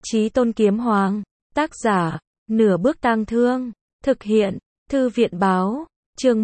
Chí Tôn Kiếm Hoàng, tác giả, Nửa Bước Tang Thương, thực hiện, Thư viện báo, chương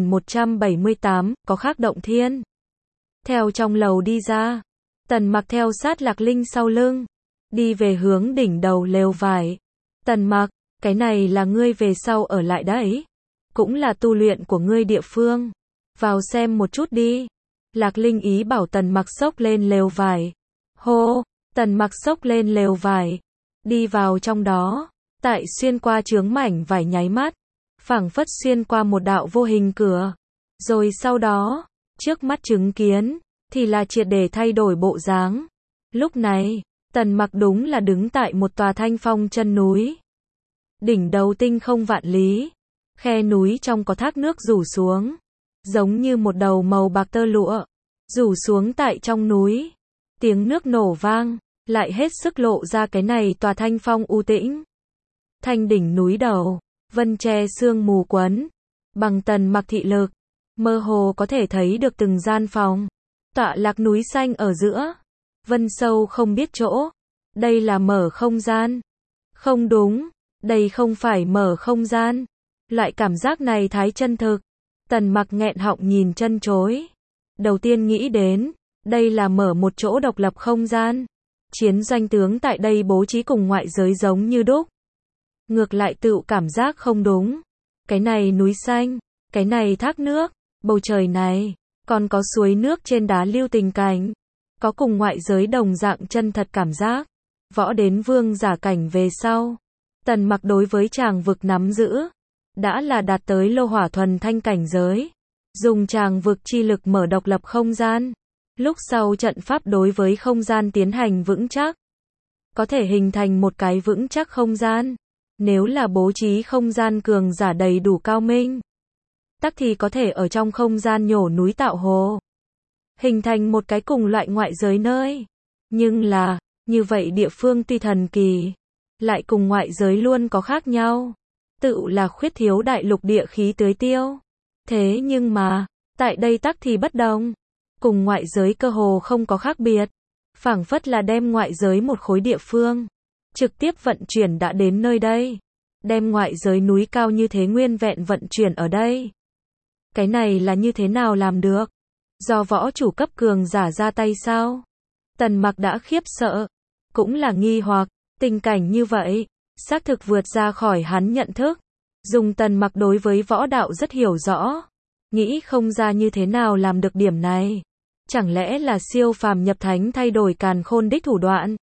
1178, có khác động thiên. Theo trong lầu đi ra, Tần Mặc theo sát Lạc Linh sau lưng, đi về hướng đỉnh đầu lều vải. Tần Mặc, cái này là ngươi về sau ở lại đấy, cũng là tu luyện của ngươi địa phương, vào xem một chút đi. Lạc Linh ý bảo Tần Mặc xốc lên lều vải. Hô, Tần Mặc xốc lên lều vải, đi vào trong đó, tại xuyên qua chướng mảnh vải nháy mắt, phảng phất xuyên qua một đạo vô hình cửa, rồi sau đó, trước mắt chứng kiến, thì là triệt để thay đổi bộ dáng. Lúc này, Tần Mặc đúng là đứng tại một tòa thanh phong chân núi. Đỉnh đầu tinh không vạn lý, khe núi trong có thác nước rủ xuống, giống như một đầu màu bạc tơ lụa, rủ xuống tại trong núi. Tiếng nước nổ vang, lại hết sức lộ ra cái này tòa thanh phong u tĩnh. Thanh đỉnh núi đầu, vân che sương mù quấn, bằng Tần Mặc thị lực, mơ hồ có thể thấy được từng gian phòng, tọa lạc núi xanh ở giữa, vân sâu không biết chỗ. Đây là mở không gian. Không đúng, đây không phải mở không gian. Loại cảm giác này thái chân thực. Tần Mặc nghẹn họng nhìn chân chối. Đầu tiên nghĩ đến, đây là mở một chỗ độc lập không gian. Chiến doanh tướng tại đây bố trí cùng ngoại giới giống như đúc. Ngược lại tự cảm giác không đúng. Cái này núi xanh, cái này thác nước, bầu trời này, còn có suối nước trên đá lưu tình cảnh. Có cùng ngoại giới đồng dạng chân thật cảm giác. Võ đến vương giả cảnh về sau, Tần Mặc đối với tràng vực nắm giữ, đã là đạt tới lô hỏa thuần thanh cảnh giới. Dùng tràng vực chi lực mở độc lập không gian. Lúc sau trận pháp đối với không gian tiến hành vững chắc. Có thể hình thành một cái vững chắc không gian. Nếu là bố trí không gian cường giả đầy đủ cao minh, tắc thì có thể ở trong không gian nhổ núi tạo hồ. Hình thành một cái cùng loại ngoại giới nơi. Nhưng là, như vậy địa phương tuy thần kỳ, lại cùng ngoại giới luôn có khác nhau. Tự là khuyết thiếu đại lục địa khí tưới tiêu. Thế nhưng mà, tại đây tắc thì bất đồng. Cùng ngoại giới cơ hồ không có khác biệt. Phảng phất là đem ngoại giới một khối địa phương, trực tiếp vận chuyển đã đến nơi đây. Đem ngoại giới núi cao như thế nguyên vẹn vận chuyển ở đây. Cái này là như thế nào làm được? Do võ chủ cấp cường giả ra tay sao? Tần Mặc đã khiếp sợ, cũng là nghi hoặc, tình cảnh như vậy, xác thực vượt ra khỏi hắn nhận thức. Dùng Tần Mặc đối với võ đạo rất hiểu rõ, nghĩ không ra như thế nào làm được điểm này. Chẳng lẽ là siêu phàm nhập thánh thay đổi càn khôn đích thủ đoạn?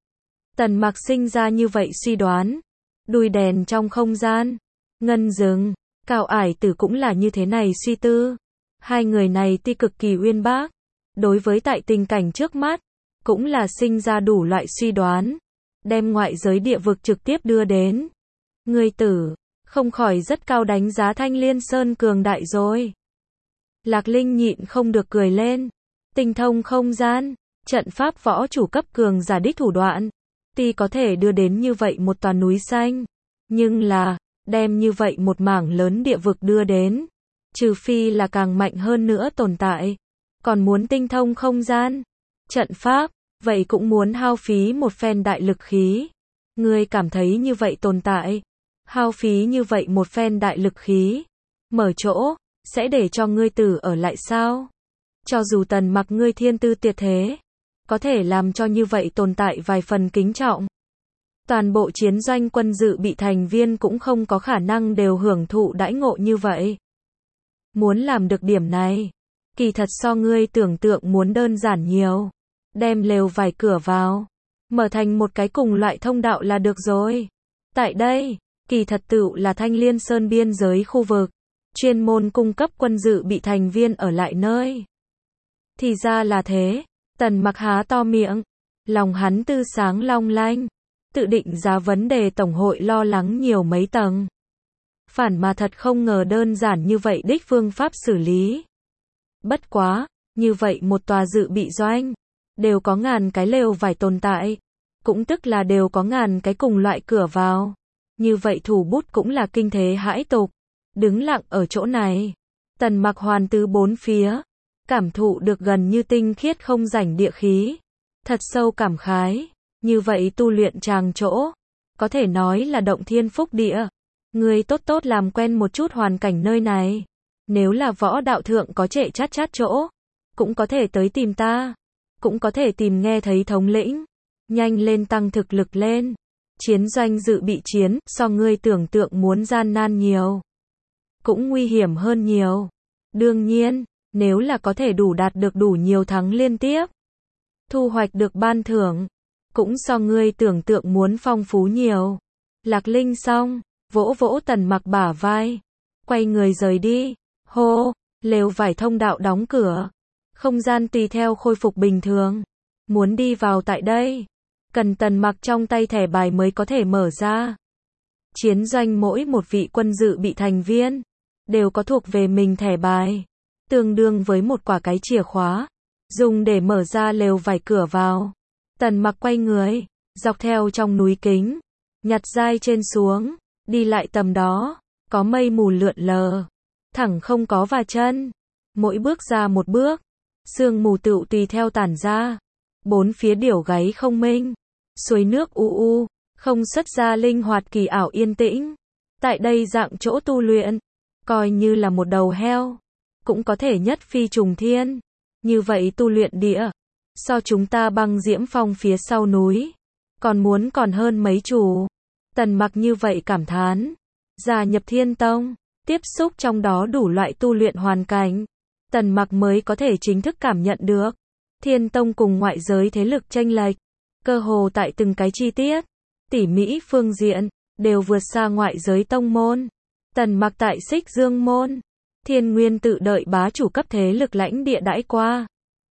Tần Mặc sinh ra như vậy suy đoán. Đuôi đèn trong không gian, ngân rừng, Cao Ải Tử cũng là như thế này suy tư. Hai người này tuy cực kỳ uyên bác, đối với tại tình cảnh trước mắt, cũng là sinh ra đủ loại suy đoán, đem ngoại giới địa vực trực tiếp đưa đến. Người tử, không khỏi rất cao đánh giá Thanh Liên Sơn cường đại rồi. Lạc Linh nhịn không được cười lên. Tinh thông không gian, trận pháp võ chủ cấp cường giả đích thủ đoạn, tuy có thể đưa đến như vậy một tòa núi xanh, nhưng là, đem như vậy một mảng lớn địa vực đưa đến, trừ phi là càng mạnh hơn nữa tồn tại, còn muốn tinh thông không gian, trận pháp, vậy cũng muốn hao phí một phen đại lực khí. Ngươi cảm thấy như vậy tồn tại, hao phí như vậy một phen đại lực khí, mở chỗ, sẽ để cho ngươi tử ở lại sao? Cho dù Tần Mặc ngươi thiên tư tuyệt thế, có thể làm cho như vậy tồn tại vài phần kính trọng. Toàn bộ chiến doanh quân dự bị thành viên cũng không có khả năng đều hưởng thụ đãi ngộ như vậy. Muốn làm được điểm này, kỳ thật so ngươi tưởng tượng muốn đơn giản nhiều. Đem lều vải cửa vào, mở thành một cái cùng loại thông đạo là được rồi. Tại đây, kỳ thật tự là Thanh Liên Sơn biên giới khu vực, chuyên môn cung cấp quân dự bị thành viên ở lại nơi. Thì ra là thế, Tần Mặc há to miệng, lòng hắn tư sáng long lanh, tự định giá vấn đề tổng hội lo lắng nhiều mấy tầng. Phản mà thật không ngờ đơn giản như vậy đích phương pháp xử lý. Bất quá, như vậy một tòa dự bị doanh, đều có ngàn cái lều vải tồn tại, cũng tức là đều có ngàn cái cùng loại cửa vào. Như vậy thủ bút cũng là kinh thế hãi tục. Đứng lặng ở chỗ này, Tần Mặc hoàn tứ bốn phía, cảm thụ được gần như tinh khiết không rảnh địa khí. Thật sâu cảm khái, Như vậy tu luyện tràng chỗ, có thể nói là động thiên phúc địa. Ngươi tốt tốt làm quen một chút hoàn cảnh nơi này. Nếu là võ đạo thượng có trệ chát chát chỗ, cũng có thể tới tìm ta. Cũng có thể tìm nghe thấy thống lĩnh. Nhanh lên tăng thực lực lên. Chiến doanh dự bị chiến, so ngươi tưởng tượng muốn gian nan nhiều. Cũng nguy hiểm hơn nhiều. Đương nhiên, nếu là có thể đạt được đủ nhiều thắng liên tiếp, thu hoạch được ban thưởng, cũng so ngươi tưởng tượng muốn phong phú nhiều. Lạc Linh xong, vỗ vỗ Tần Mặc bả vai, quay người rời đi. Hô, lều vải thông đạo đóng cửa, không gian tùy theo khôi phục bình thường. Muốn đi vào tại đây, cần Tần Mặc trong tay thẻ bài mới có thể mở ra. Chiến doanh mỗi một vị quân dự bị thành viên đều có thuộc về mình thẻ bài, tương đương với một quả cái chìa khóa, dùng để mở ra lều vải cửa vào. Tần Mặc quay người, dọc theo trong núi kính, nhặt dai trên xuống, đi lại tầm đó, có mây mù lượn lờ, thẳng không có và chân. Mỗi bước ra một bước, sương mù tựu tùy theo tản ra. Bốn phía điểu gáy không minh, suối nước u u, không xuất ra linh hoạt kỳ ảo yên tĩnh. Tại đây dạng chỗ tu luyện, coi như là một đầu heo, cũng có thể nhất phi trùng thiên. Như vậy tu luyện địa, so chúng ta băng diễm phong phía sau núi, còn hơn mấy chủ. Tần Mặc như vậy cảm thán. Gia nhập Thiên Tông, tiếp xúc trong đó đủ loại tu luyện hoàn cảnh, Tần Mặc mới có thể chính thức cảm nhận được. Thiên Tông cùng ngoại giới thế lực chênh lệch, cơ hồ tại từng cái chi tiết, tỉ mỹ phương diện, đều vượt xa ngoại giới tông môn. Tần Mặc tại Xích Dương môn, Thiên Nguyên tự đợi bá chủ cấp thế lực lãnh địa đãi qua.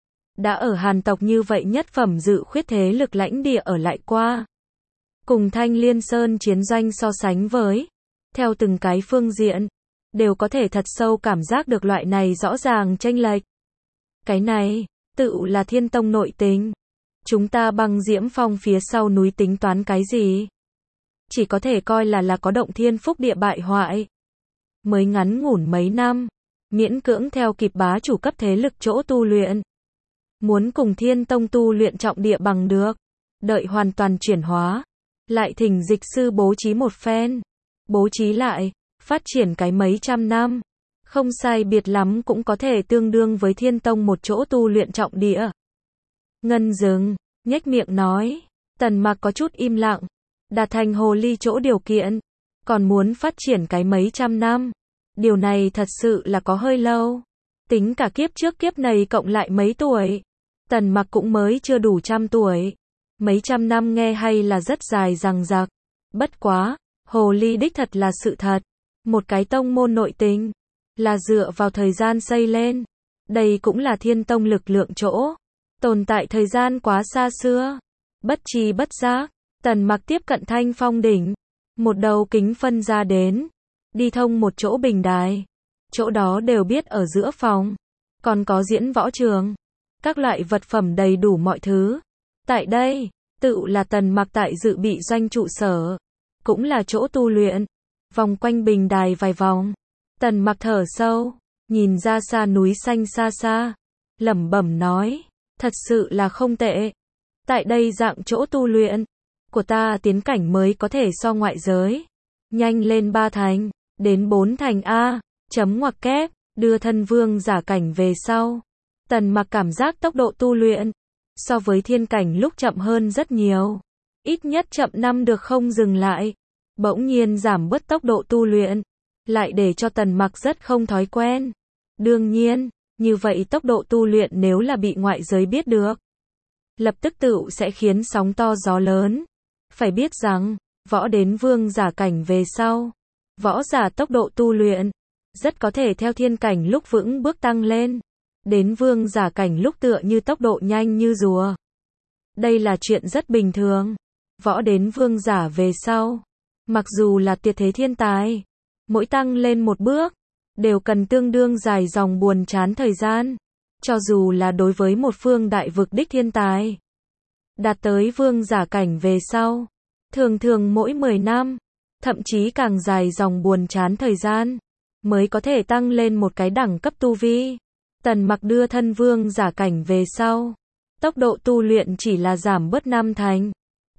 Đã ở Hàn tộc như vậy nhất phẩm dự khuyết thế lực lãnh địa ở lại qua. Cùng Thanh Liên Sơn chiến doanh so sánh với, theo từng cái phương diện, đều có thể thật sâu cảm giác được loại này rõ ràng chênh lệch. Cái này, tự là Thiên Tông nội tình. Chúng ta băng diễm phong phía sau núi tính toán cái gì? Chỉ có thể coi là có động thiên phúc địa bại hoại. Mới ngắn ngủn mấy năm, miễn cưỡng theo kịp bá chủ cấp thế lực chỗ tu luyện. Muốn cùng Thiên Tông tu luyện trọng địa bằng được, đợi hoàn toàn chuyển hóa, lại thỉnh dịch sư bố trí một phen. Bố trí lại, phát triển cái mấy trăm năm, không sai biệt lắm cũng có thể tương đương với Thiên Tông một chỗ tu luyện trọng địa. Ngân dừng, nhếch miệng nói. Tần Mặc có chút im lặng. Đạt thành hồ ly chỗ điều kiện, còn muốn phát triển cái mấy trăm năm. Điều này thật sự là có hơi lâu. Tính cả kiếp trước kiếp này cộng lại mấy tuổi, Tần Mặc cũng mới chưa đủ 100 tuổi. Mấy trăm năm nghe hay là rất dài dằng dặc. Bất quá, hồ ly đích thật là sự thật. Một cái tông môn nội tình, là dựa vào thời gian xây lên. Đây cũng là Thiên Tông lực lượng chỗ. Tồn tại thời gian quá xa xưa. Bất tri bất giác, Tần Mặc tiếp cận Thanh Phong đỉnh. Một đầu kính phân ra đến. Đi thông một chỗ bình đài. Chỗ đó đều biết ở giữa phòng. Còn có diễn võ trường. Các loại vật phẩm đầy đủ mọi thứ. Tại đây, tự là Tần Mặc tại dự bị doanh trụ sở. Cũng là chỗ tu luyện. Vòng quanh bình đài vài vòng. Tần Mặc thở sâu. Nhìn ra xa núi xanh xa xa. Lẩm bẩm nói. Thật sự là không tệ. Tại đây dạng chỗ tu luyện của ta tiến cảnh mới có thể so ngoại giới. Nhanh lên 3 thành, đến 4 thành A, chấm ngoặc kép, đưa thân vương giả cảnh về sau. Tần Mặc cảm giác tốc độ tu luyện so với thiên cảnh lúc chậm hơn rất nhiều. Ít nhất chậm 5 được không dừng lại. Bỗng nhiên giảm bớt tốc độ tu luyện, lại để cho Tần Mặc rất không thói quen. Đương nhiên, như vậy tốc độ tu luyện nếu là bị ngoại giới biết được, lập tức tựu sẽ khiến sóng to gió lớn. Phải biết rằng, võ đến vương giả cảnh về sau, võ giả tốc độ tu luyện rất có thể theo thiên cảnh lúc vững bước tăng lên, đến vương giả cảnh lúc tựa như tốc độ nhanh như rùa. Đây là chuyện rất bình thường. Võ đến vương giả về sau, mặc dù là tuyệt thế thiên tài, mỗi tăng lên một bước, đều cần tương đương dài dòng buồn chán thời gian. Cho dù là đối với một phương đại vực đích thiên tài, đạt tới vương giả cảnh về sau, thường thường mỗi 10 năm, thậm chí càng dài dòng buồn chán thời gian, mới có thể tăng lên một cái đẳng cấp tu vi. Tần Mặc đưa thân vương giả cảnh về sau, tốc độ tu luyện chỉ là giảm bớt 5 thành.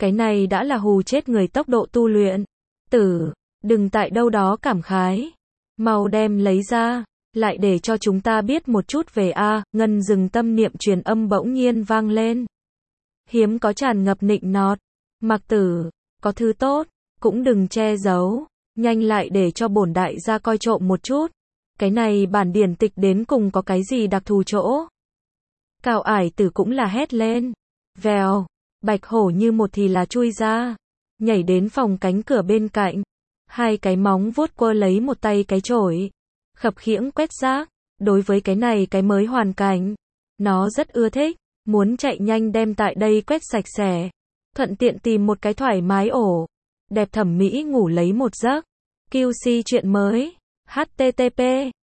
Cái này đã là hù chết người tốc độ tu luyện. Đừng tại đâu đó cảm khái. Mau đem lấy ra, lại để cho chúng ta biết một chút về A. Ngân dừng tâm niệm truyền âm bỗng nhiên vang lên. Hiếm có tràn ngập nịnh nọt. Mặc Tử, có thứ tốt, cũng đừng che giấu. Nhanh lại để cho bổn đại gia coi trộm một chút. Cái này bản điển tịch đến cùng có cái gì đặc thù chỗ? Cao Ải Tử cũng là hét lên. Vèo, Bạch Hổ như một thì là chui ra. Nhảy đến phòng cánh cửa bên cạnh. Hai cái móng vuốt quơ lấy một tay cái chổi. Khập khiễng quét rác. Đối với cái này cái mới hoàn cảnh. Nó rất ưa thích. Muốn chạy nhanh đem tại đây quét sạch sẽ. Thuận tiện tìm một cái thoải mái ổ. Đẹp thẩm mỹ ngủ lấy một giấc. QC chuyện mới. http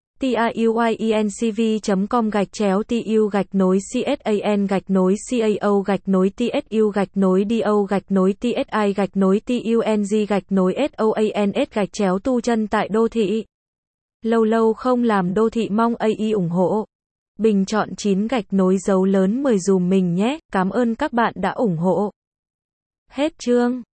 tu chân tại đô thị. Lâu lâu không làm đô thị mong AI ủng hộ. Bình chọn 9 dấu lớn 10 dùm mình nhé. Cảm ơn các bạn đã ủng hộ. Hết chương.